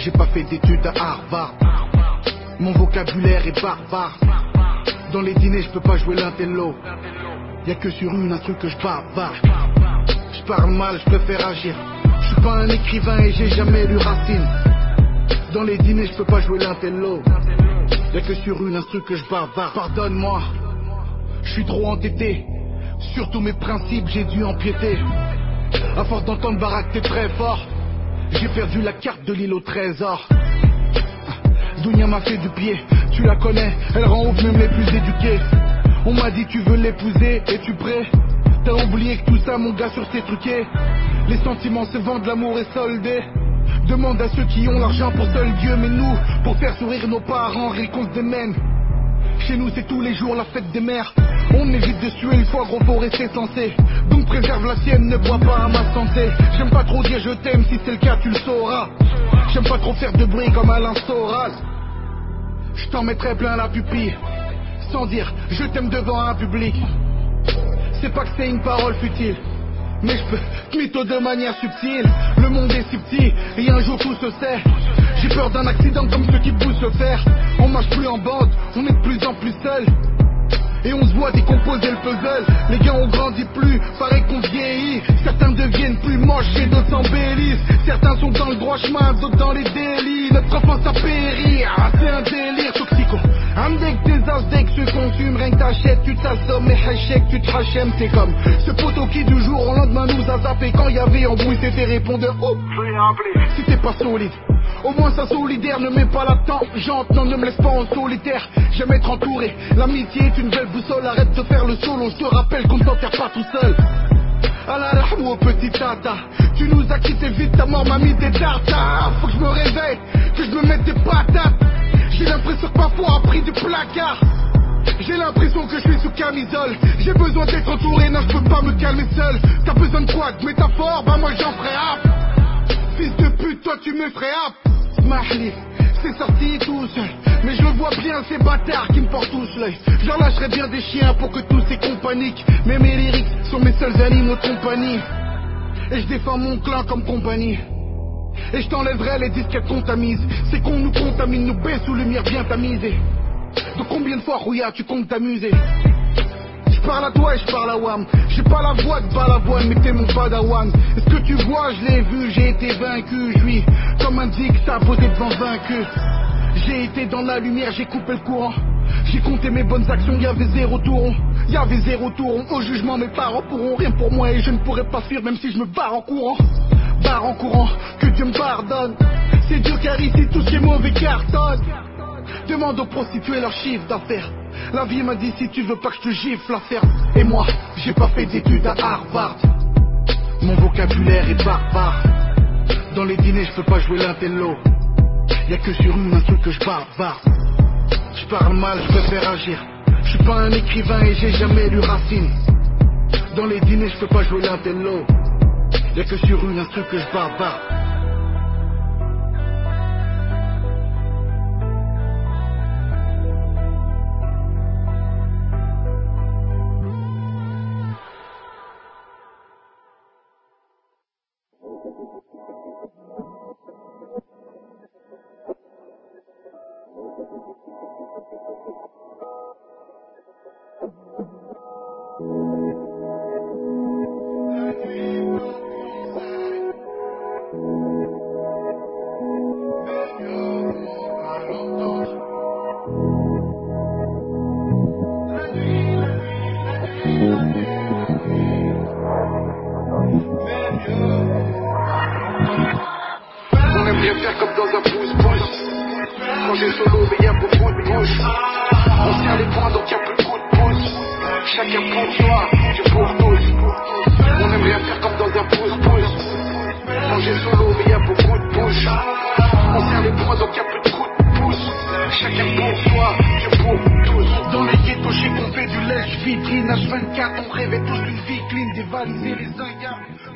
J'ai pas fait d'études à Harvard. Mon vocabulaire est barbare. Dans les dîners je peux pas jouer l'intello. Y'a que sur une instru que je bavard. Je parle mal, je préfère agir. Je suis pas un écrivain et j'ai jamais lu Racine. Dans les dîners je peux pas jouer l'intello. Y'a que sur une instru que je bavard. Pardonne-moi, je suis trop entêté. Sur tous mes principes j'ai dû empiéter. À force d'entendre Barack t'es très fort. J'ai perdu la carte de l'île au trésor. Dounia m'a fait du pied, tu la connais, elle rend ouf même les plus éduqués. On m'a dit tu veux l'épouser, es-tu prêt? T'as oublié que tout ça mon gars sur tes truqués. Les sentiments se vendent, l'amour est soldé. Demande à ceux qui ont l'argent pour seul Dieu. Mais nous, pour faire sourire nos parents, rire qu'on se démène. Chez nous c'est tous les jours la fête des mères. On évite de suer une fois, gros faut rester censé. Donc préserve la sienne, ne bois pas à ma santé. J'aime pas trop dire je t'aime, si c'est le cas tu le sauras. J'aime pas trop faire de bruit comme Alain Soral. Je t'en mettrai plein la pupille, sans dire je t'aime devant un public. C'est pas que c'est une parole futile, mais je peux te mytho de manière subtile. Le monde est si petit, et un jour tout se sait. J'ai peur d'un accident comme ceux qui poussent le fer. On marche plus en bande, on est de plus en plus seul. Et on se voit décomposer le puzzle. Les gars on grandit plus, paraît qu'on vieillit. Certains deviennent plus moches et d'autres s'embellissent. Certains sont dans le droit chemin, d'autres dans les délits. Notre enfance a péri, c'est un délire toxico. Amdek tes asdek se consument, rien que t'achètes, tu t'assommes et hachek, tu te rachem. T'es comme ce poteau qui du jour au lendemain nous a zappé. Quand y avait embrouille c'était répondeur. Oh, veuillez appeler. Si t'es pas solide, au moins ça solidaire, ne mets pas la tangente, non ne me laisse pas en solitaire. J'aime être entouré, l'amitié est une belle boussole. Arrête de faire le solo, je te rappelle qu'on ne s'enterre pas tout seul. À la rahmou au petit tata, tu nous as quitté vite, ta mort m'a mis des tartares. Faut que je me réveille, que je me mette des patates. J'ai l'impression que ma foi a pris du placard. J'ai l'impression que je suis sous camisole. J'ai besoin d'être entouré, non je peux pas me calmer seul. T'as besoin de quoi, de métaphore? Bah moi j'en ferai hap. Fils de pute, toi tu me ferais hap. Mahli, c'est sorti tout seul. Mais je le vois bien ces bâtards qui me portent tous l'œil. J'en lâcherai bien des chiens pour que tous ces compagniques. Mais mes lyrics sont mes seuls animaux de compagnie. Et je défends mon clan comme compagnie. Et je t'enlèverai les disquettes qu'on tamise. C'est qu'on nous contamine, nous baisse sous lumière bien tamisée. De combien de fois Rouya tu comptes t'amuser? Je parle à toi et je parle à Wam. J'ai pas la voix de Balavoine mais t'es mon padawan. Est-ce que tu vois, je l'ai vu, j'ai été vaincu. Je suis comme un dictat posé devant vaincu. J'ai été dans la lumière, j'ai coupé le courant. J'ai compté mes bonnes actions, y'avait zéro touron. Y'avait zéro touron, au jugement mes parents pourront rien pour moi. Et je ne pourrai pas fuir même si je me barre en courant. Barre en courant, que Dieu me pardonne. C'est Dieu car ici tous ces mauvais cartonnent. Demande aux prostituées leur chiffre d'affaires. La vie m'a dit si tu veux pas que je te gifle la ferme. Et moi, j'ai pas fait d'études à Harvard. Mon vocabulaire est barbare. Dans les dîners je peux pas jouer l'intello. Y'a que sur une instru que je bavard. Je parle mal, je préfère agir. Je suis pas un écrivain et j'ai jamais lu Racine. Dans les dîners je peux pas jouer l'intello. Y'a que sur une instru que je bavard. On aimerait faire comme dans un pouce-pouce. Quand j'ai solo mais y'a beaucoup de bouche. On serre les poings donc y'a plus de coup de pouce. Chacun pour soi, Dieu pour tous. On aimerait faire comme dans un pouce-pouce. Quand j'ai solo mais y'a beaucoup de bouche. On serre les poings donc y'a plus de coup de pouce. Chacun pour soi, Dieu pour tous. Dans les ghettos j'ai qu'on fait du lèche vitrine H24 on rêvait tous d'une vie clean. Dévaliser les ingas